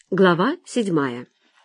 Глава 7.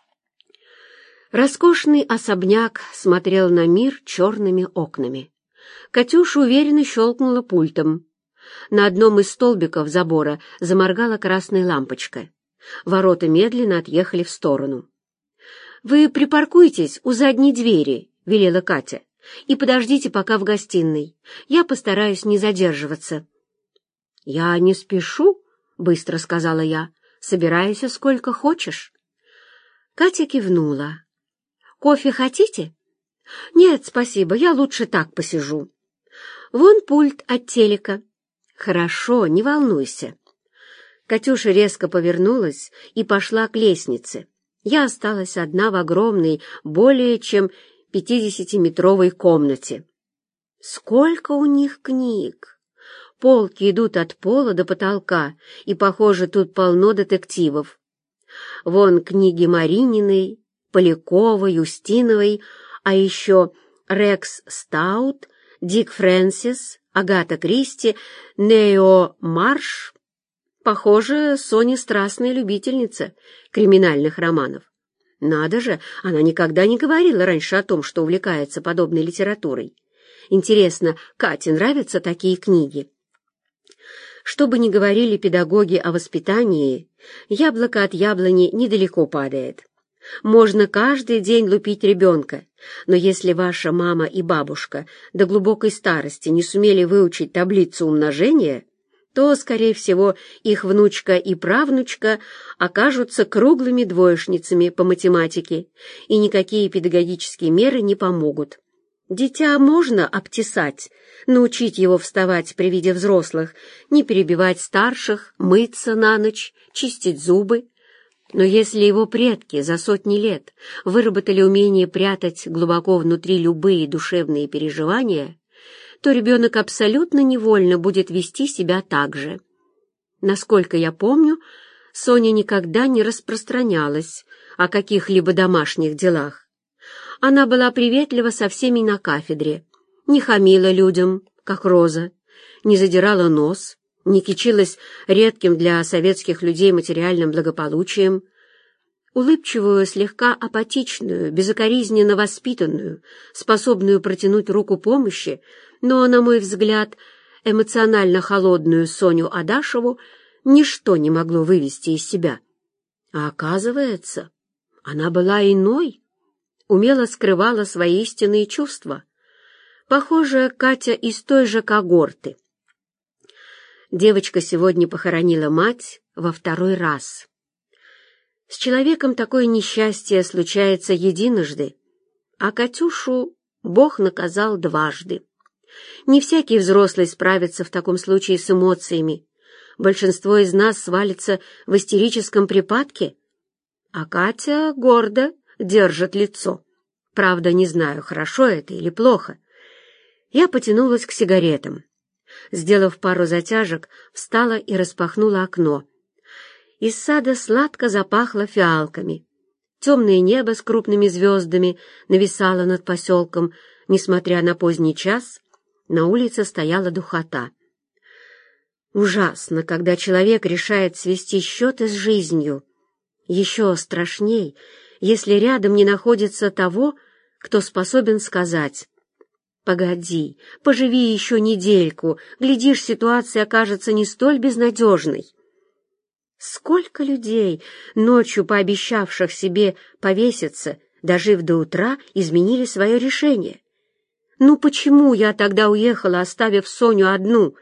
Роскошный особняк смотрел на мир черными окнами. Катюша уверенно щелкнула пультом. На одном из столбиков забора заморгала красная лампочка. Ворота медленно отъехали в сторону. «Вы припаркуйтесь у задней двери», — велела Катя, «и подождите пока в гостиной. Я постараюсь не задерживаться». «Я не спешу», — быстро сказала я. «Собирайся сколько хочешь». Катя кивнула. «Кофе хотите?» «Нет, спасибо, я лучше так посижу». «Вон пульт от телека». «Хорошо, не волнуйся». Катюша резко повернулась и пошла к лестнице. Я осталась одна в огромной, более чем 50-метровой комнате. Сколько у них книг! Полки идут от пола до потолка, и, похоже, тут полно детективов. Вон книги Марининой, Поляковой, Устиновой, а еще Рекс Стаут, Дик Фрэнсис, Агата Кристи, Нео Марш. Похоже, Соня страстная любительница криминальных романов. Надо же, она никогда не говорила раньше о том, что увлекается подобной литературой. Интересно, Кате нравятся такие книги? Что бы ни говорили педагоги о воспитании, яблоко от яблони недалеко падает. Можно каждый день лупить ребенка, но если ваша мама и бабушка до глубокой старости не сумели выучить таблицу умножения, то, скорее всего, их внучка и правнучка окажутся круглыми двоечницами по математике, и никакие педагогические меры не помогут. Дитя можно обтесать, научить его вставать при виде взрослых, не перебивать старших, мыться на ночь, чистить зубы. Но если его предки за сотни лет выработали умение прятать глубоко внутри любые душевные переживания, то ребенок абсолютно невольно будет вести себя так же. Насколько я помню, Соня никогда не распространялась о каких-либо домашних делах. Она была приветлива со всеми на кафедре, не хамила людям, как Роза, не задирала нос, не кичилась редким для советских людей материальным благополучием. Улыбчивую, слегка апатичную, безукоризненно воспитанную, способную протянуть руку помощи, но, на мой взгляд, эмоционально холодную Соню Адашеву ничто не могло вывести из себя. А оказывается, она была иной, умело скрывала свои истинные чувства. Похоже, Катя из той же когорты. Девочка сегодня похоронила мать во второй раз. С человеком такое несчастье случается единожды, а Катюшу Бог наказал дважды. Не всякий взрослый справится в таком случае с эмоциями. Большинство из нас свалится в истерическом припадке, а Катя гордо держит лицо. Правда, не знаю, хорошо это или плохо. Я потянулась к сигаретам. Сделав пару затяжек, встала и распахнула окно. Из сада сладко запахло фиалками. Темное небо с крупными звездами нависало над поселком. Несмотря на поздний час, на улице стояла духота. Ужасно, когда человек решает свести счеты с жизнью. Еще страшней, если рядом не находится того, кто способен сказать: «Погоди, поживи еще недельку, глядишь, ситуация окажется не столь безнадежной». Сколько людей, ночью пообещавших себе повеситься, дожив до утра, изменили свое решение? Ну почему я тогда уехала, оставив Соню одну?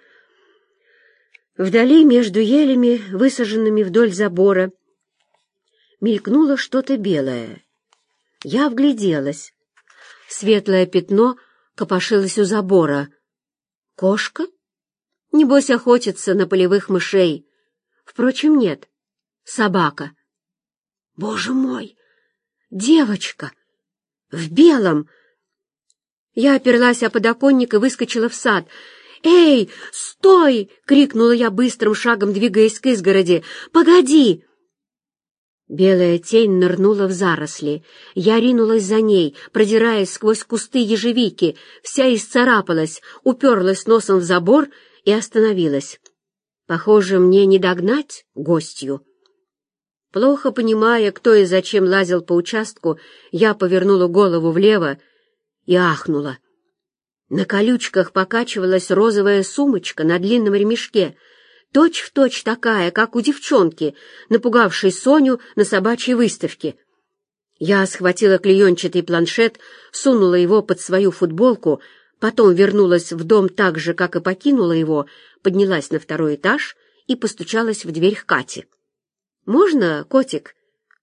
Вдали, между елями, высаженными вдоль забора, мелькнуло что-то белое. Я вгляделась. Светлое пятно копошилось у забора. Кошка? Небось, охотится на полевых мышей. Впрочем, нет. Собака. Боже мой! Девочка! В белом! Я оперлась о подоконник и выскочила в сад. «Эй, стой!» — крикнула я быстрым шагом, двигаясь к изгороди. «Погоди!» Белая тень нырнула в заросли. Я ринулась за ней, продираясь сквозь кусты ежевики, вся исцарапалась, уперлась носом в забор и остановилась. Похоже, мне не догнать гостью. Плохо понимая, кто и зачем лазил по участку, я повернула голову влево и ахнула. На колючках покачивалась розовая сумочка на длинном ремешке, точь-в-точь такая, как у девчонки, напугавшей Соню на собачьей выставке. Я схватила клеенчатый планшет, сунула его под свою футболку, потом вернулась в дом так же, как и покинула его, поднялась на второй этаж и постучалась в дверь к Кате. «Можно, котик?»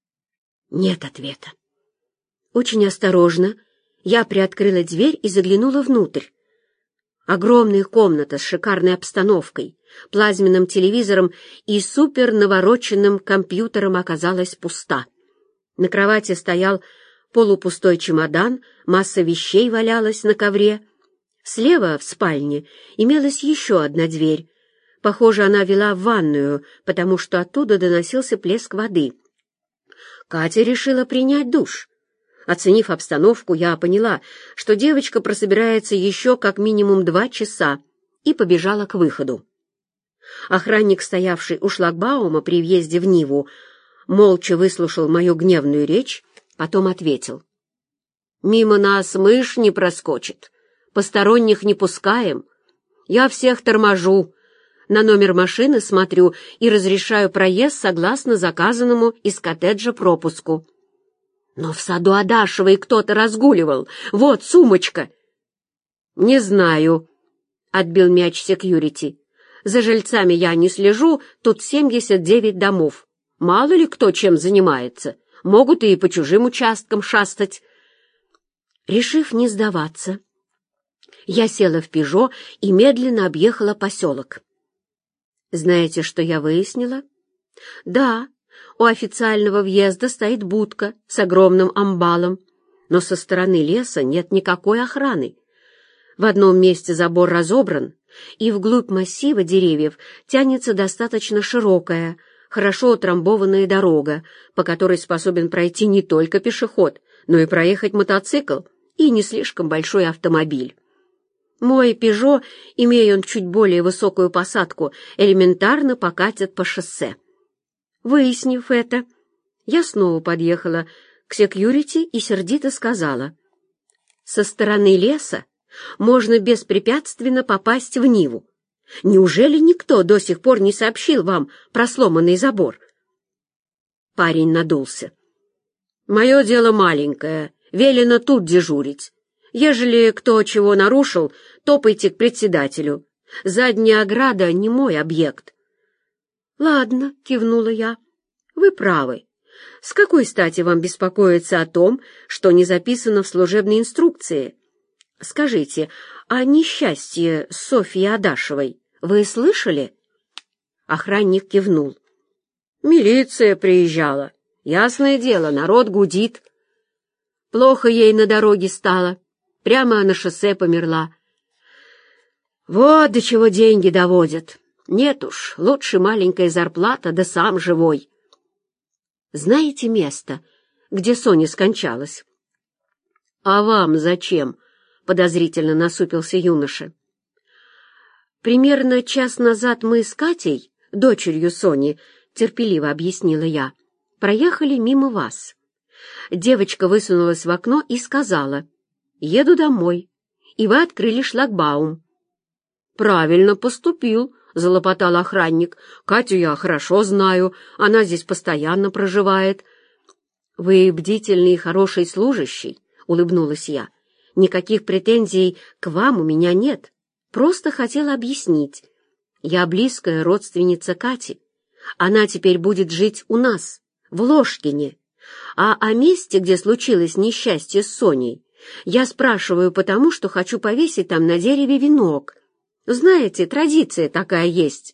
Нет ответа. Очень осторожно я приоткрыла дверь и заглянула внутрь. Огромная комната с шикарной обстановкой, плазменным телевизором и супернавороченным компьютером оказалась пуста. На кровати стоял полупустой чемодан, масса вещей валялась на ковре. Слева, в спальне, имелась еще одна дверь. Похоже, она вела в ванную, потому что оттуда доносился плеск воды. Катя решила принять душ. Оценив обстановку, я поняла, что девочка прособирается еще как минимум 2 часа, и побежала к выходу. Охранник, стоявший у шлагбаума при въезде в Ниву, молча выслушал мою гневную речь, потом ответил. «Мимо нас мышь не проскочит, посторонних не пускаем. Я всех торможу, на номер машины смотрю и разрешаю проезд согласно заказанному из коттеджа пропуску». «Но в саду Адашевой кто-то разгуливал. Вот сумочка!» «Не знаю», — отбил мяч секьюрити. «За жильцами я не слежу, тут 79 домов. Мало ли кто чем занимается. Могут и по чужим участкам шастать». Решив не сдаваться, я села в «Пежо» и медленно объехала поселок. Знаете, что я выяснила? Да, у официального въезда стоит будка с огромным амбалом, но со стороны леса нет никакой охраны. В одном месте забор разобран, и вглубь массива деревьев тянется достаточно широкая, хорошо утрамбованная дорога, по которой способен пройти не только пешеход, но и проехать мотоцикл и не слишком большой автомобиль. Мой «Пежо», имея он чуть более высокую посадку, элементарно покатит по шоссе. Выяснив это, я снова подъехала к секьюрити и сердито сказала: «Со стороны леса можно беспрепятственно попасть в Ниву. Неужели никто до сих пор не сообщил вам про сломанный забор?» Парень надулся. «Мое дело маленькое, велено тут дежурить. Ежели кто чего нарушил, топайте к председателю. Задняя ограда не мой объект». «Ладно», — кивнула я, — «вы правы. С какой стати вам беспокоиться о том, что не записано в служебной инструкции? Скажите, о несчастье Софьи Адашевой вы слышали?» Охранник кивнул. «Милиция приезжала. Ясное дело, народ гудит. Плохо ей на дороге стало. Прямо на шоссе померла. Вот до чего деньги доводят. Нет уж, лучше маленькая зарплата, да сам живой». «Знаете место, где Соня скончалась?» «А вам зачем?» — подозрительно насупился юноша. «Примерно час назад мы с Катей, дочерью Сони, терпеливо объяснила я, проехали мимо вас. Девочка высунулась в окно и сказала: «Еду домой», и вы открыли шлагбаум». «Правильно поступил», — залопотал охранник. «Катю я хорошо знаю, она здесь постоянно проживает». «Вы бдительный и хороший служащий», — улыбнулась я. «Никаких претензий к вам у меня нет. Просто хотела объяснить. Я близкая родственница Кати. Она теперь будет жить у нас, в Ложкине. А о месте, где случилось несчастье с Соней, я спрашиваю потому, что хочу повесить там на дереве венок. Знаете, традиция такая есть».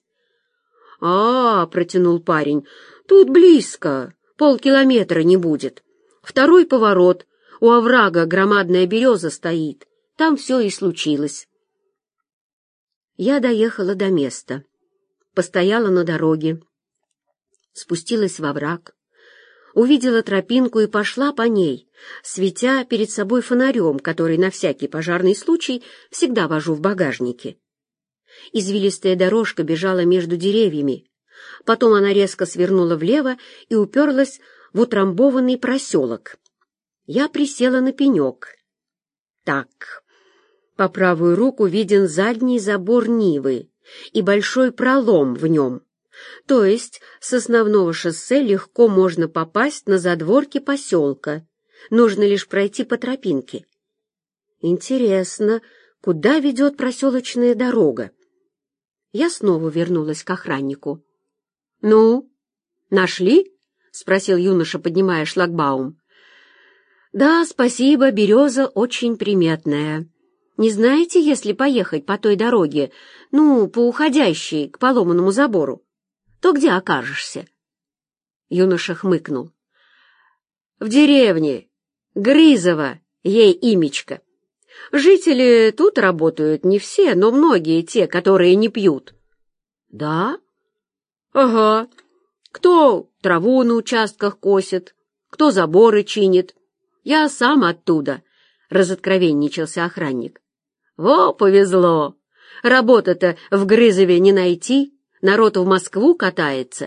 Протянул парень, — «тут близко, полкилометра не будет. Второй поворот, у оврага громадная береза стоит, там все и случилось». Я доехала до места, постояла на дороге, спустилась во овраг, увидела тропинку и пошла по ней, светя перед собой фонарем, который на всякий пожарный случай всегда вожу в багажнике. Извилистая дорожка бежала между деревьями, Потом она резко свернула влево и уперлась в утрамбованный проселок. Я присела на пенек. Так, по правую руку виден задний забор Нивы и большой пролом в нем. То есть с основного шоссе легко можно попасть на задворки поселка. Нужно лишь пройти по тропинке. Интересно, куда ведет проселочная дорога? Я снова вернулась к охраннику. «Ну, нашли?» — спросил юноша, поднимая шлагбаум. «Да, спасибо, береза очень приметная. Не знаете, если поехать по той дороге, по уходящей к поломанному забору, то где окажешься?» Юноша хмыкнул. «В деревне. Грызово, ей имечко. Жители тут работают не все, но многие те, которые не пьют». «Да?» «Ага. Кто траву на участках косит, кто заборы чинит. Я сам оттуда», — разоткровенничался охранник. «Во, повезло! Работы-то в Грызове не найти, народ в Москву катается.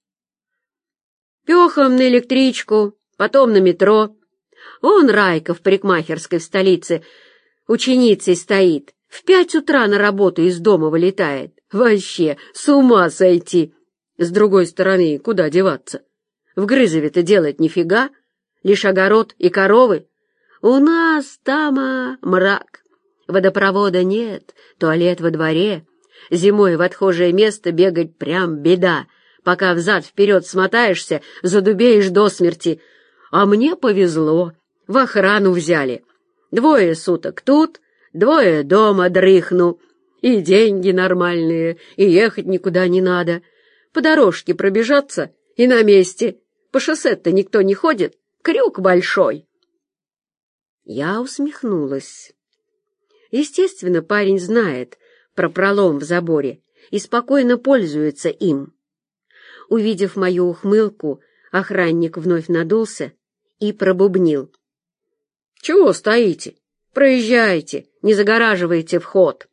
Пехом на электричку, потом на метро. Вон Райка в парикмахерской в столице ученицей стоит, в 5 утра на работу из дома вылетает. Вообще, с ума сойти! С другой стороны, куда деваться? В Грызове-то делать нифига, лишь огород и коровы. У нас там мрак, водопровода нет, туалет во дворе. Зимой в отхожее место бегать прям беда. Пока взад-вперед смотаешься, задубеешь до смерти. А мне повезло, в охрану взяли. 2 суток тут, 2 дома дрыхну. И деньги нормальные, и ехать никуда не надо. По дорожке пробежаться и на месте. По шоссе-то никто не ходит, крюк большой. Я усмехнулась. Естественно, парень знает про пролом в заборе и спокойно пользуется им. Увидев мою ухмылку, охранник вновь надулся и пробубнил. «Чего стоите? Проезжайте, не загораживайте вход».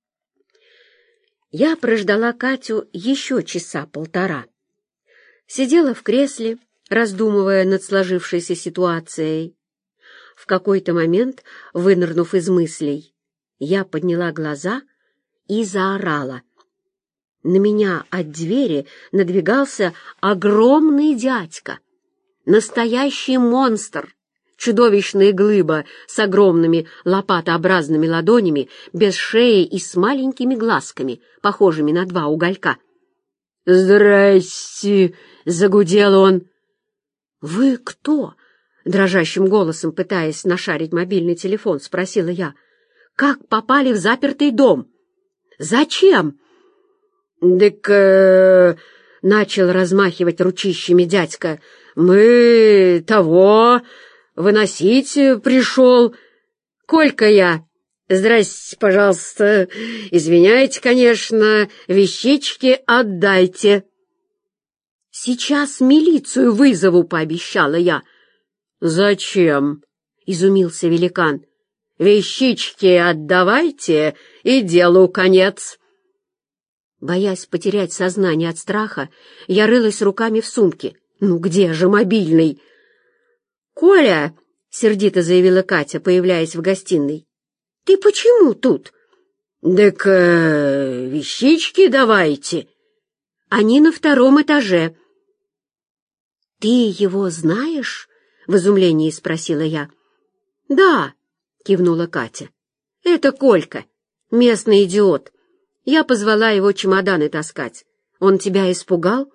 Я прождала Катю еще 1.5 часа. Сидела в кресле, раздумывая над сложившейся ситуацией. В какой-то момент, вынырнув из мыслей, я подняла глаза и заорала. На меня от двери надвигался огромный дядька. Настоящий монстр, чудовищная глыба с огромными лопатообразными ладонями, без шеи и с маленькими глазками, похожими на 2 уголька. «Здрасте!» — загудел он. «Вы кто?» — дрожащим голосом, пытаясь нашарить мобильный телефон, спросила я. «Как попали в запертый дом? Зачем?» «Дык, начал размахивать ручищами дядька. «Мы того выносить пришел. Колька я. Здрасте, пожалуйста. Извиняйте, конечно, вещички отдайте». «Сейчас милицию вызову», — пообещала я. «Зачем?» — изумился великан. «Вещички отдавайте, и делу конец». Боясь потерять сознание от страха, я рылась руками в сумке. «Ну где же мобильный?» «Коля!» — сердито заявила Катя, появляясь в гостиной. «Ты почему тут?» «Так вещички давайте». «Они на 2 этаже». «Ты его знаешь?» — в изумлении спросила я. «Да», — кивнула Катя. «Это Колька, местный идиот. Я позвала его чемоданы таскать. Он тебя испугал?»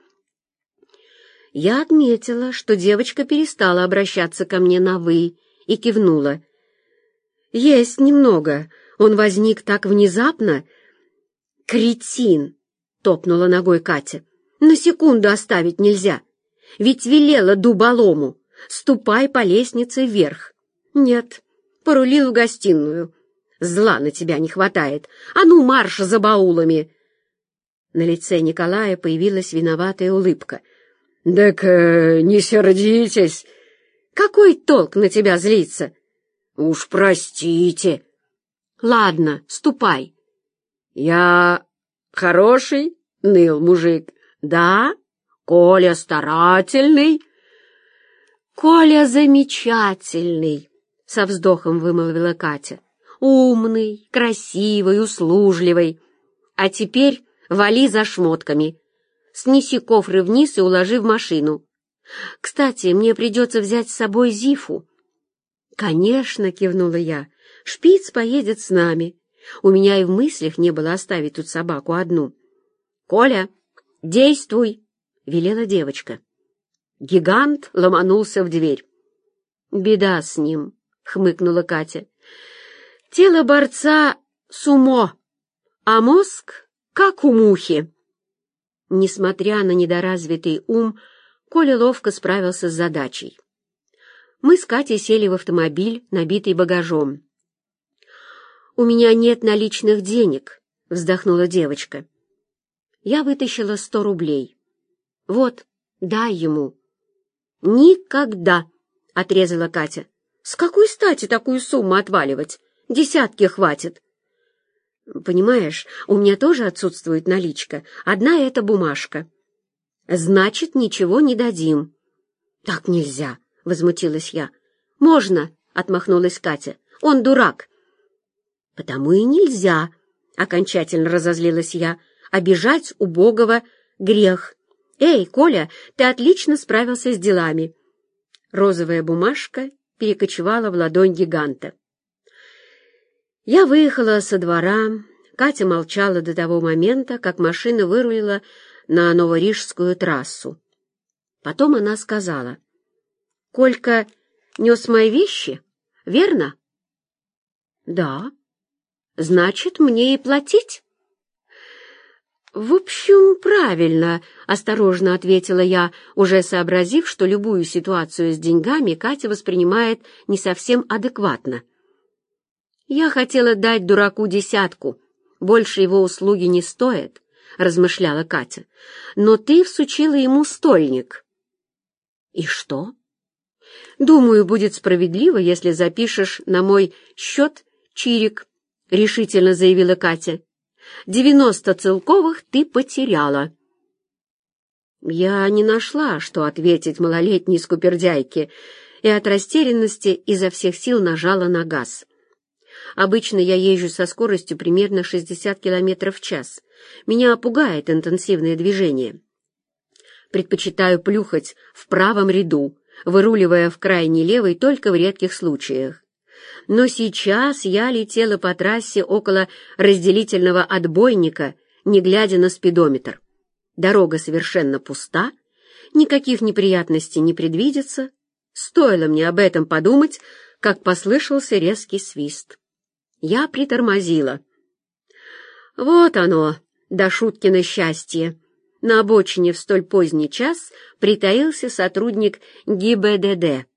Я отметила, что девочка перестала обращаться ко мне на «вы» и кивнула. «Есть немного. Он возник так внезапно». «Кретин!» — топнула ногой Катя. «На секунду оставить нельзя. Ведь велела дуболому. Ступай по лестнице вверх. Нет, порулил в гостиную. Зла на тебя не хватает. А ну, марш за баулами!» На лице Николая появилась виноватая улыбка. «Так не сердитесь». «Какой толк на тебя злиться?» «Уж простите». «Ладно, ступай». «Я хороший?» — ныл мужик. Да, Коля старательный. Коля замечательный, со вздохом вымолвила Катя. Умный, красивый, услужливый. А теперь вали за шмотками. Снеси кофры вниз и уложи в машину. Кстати, мне придется взять с собой Зифу. Конечно, кивнула я. Шпиц поедет с нами. У меня и в мыслях не было оставить тут собаку одну. Коля, действуй, велела девочка. Гигант ломанулся в дверь. «Беда с ним», — хмыкнула Катя. «Тело борца сумо, а мозг как у мухи». Несмотря на недоразвитый ум, Коля ловко справился с задачей. Мы с Катей сели в автомобиль, набитый багажом. «У меня нет наличных денег», — вздохнула девочка. Я вытащила 100 рублей. «Вот, дай ему». «Никогда!» — отрезала Катя. «С какой стати такую сумму отваливать? Десятки хватит». «Понимаешь, у меня тоже отсутствует наличка. Одна эта бумажка». «Значит, ничего не дадим». «Так нельзя», — возмутилась я. «Можно», — отмахнулась Катя. «Он дурак». «Потому и нельзя», — окончательно разозлилась я. «Обижать убогого — грех». «Эй, Коля, ты отлично справился с делами». Розовая бумажка перекочевала в ладонь гиганта. Я выехала со двора. Катя молчала до того момента, как машина вырулила на Новорижскую трассу. Потом она сказала: «Колька нес мои вещи, верно?» «Да». «Значит, мне и платить?» «В общем, правильно», — осторожно ответила я, уже сообразив, что любую ситуацию с деньгами Катя воспринимает не совсем адекватно. «Я хотела дать дураку 10, больше его услуги не стоят», — размышляла Катя. «Но ты всучила ему стольник». «И что?» «Думаю, будет справедливо, если запишешь на мой счет чирик», — решительно заявила Катя. 90 целковых ты потеряла». Я не нашла, что ответить малолетней скупердяйке, и от растерянности изо всех сил нажала на газ. Обычно я езжу со скоростью примерно 60 км в час. Меня пугает интенсивное движение. Предпочитаю плюхать в правом ряду, выруливая в крайний левый только в редких случаях. Но сейчас я летела по трассе около разделительного отбойника, не глядя на спидометр. Дорога совершенно пуста, никаких неприятностей не предвидится. Стоило мне об этом подумать, как послышался резкий свист. Я притормозила. Вот оно, Дашуткино счастье. На обочине в столь поздний час притаился сотрудник ГИБДД.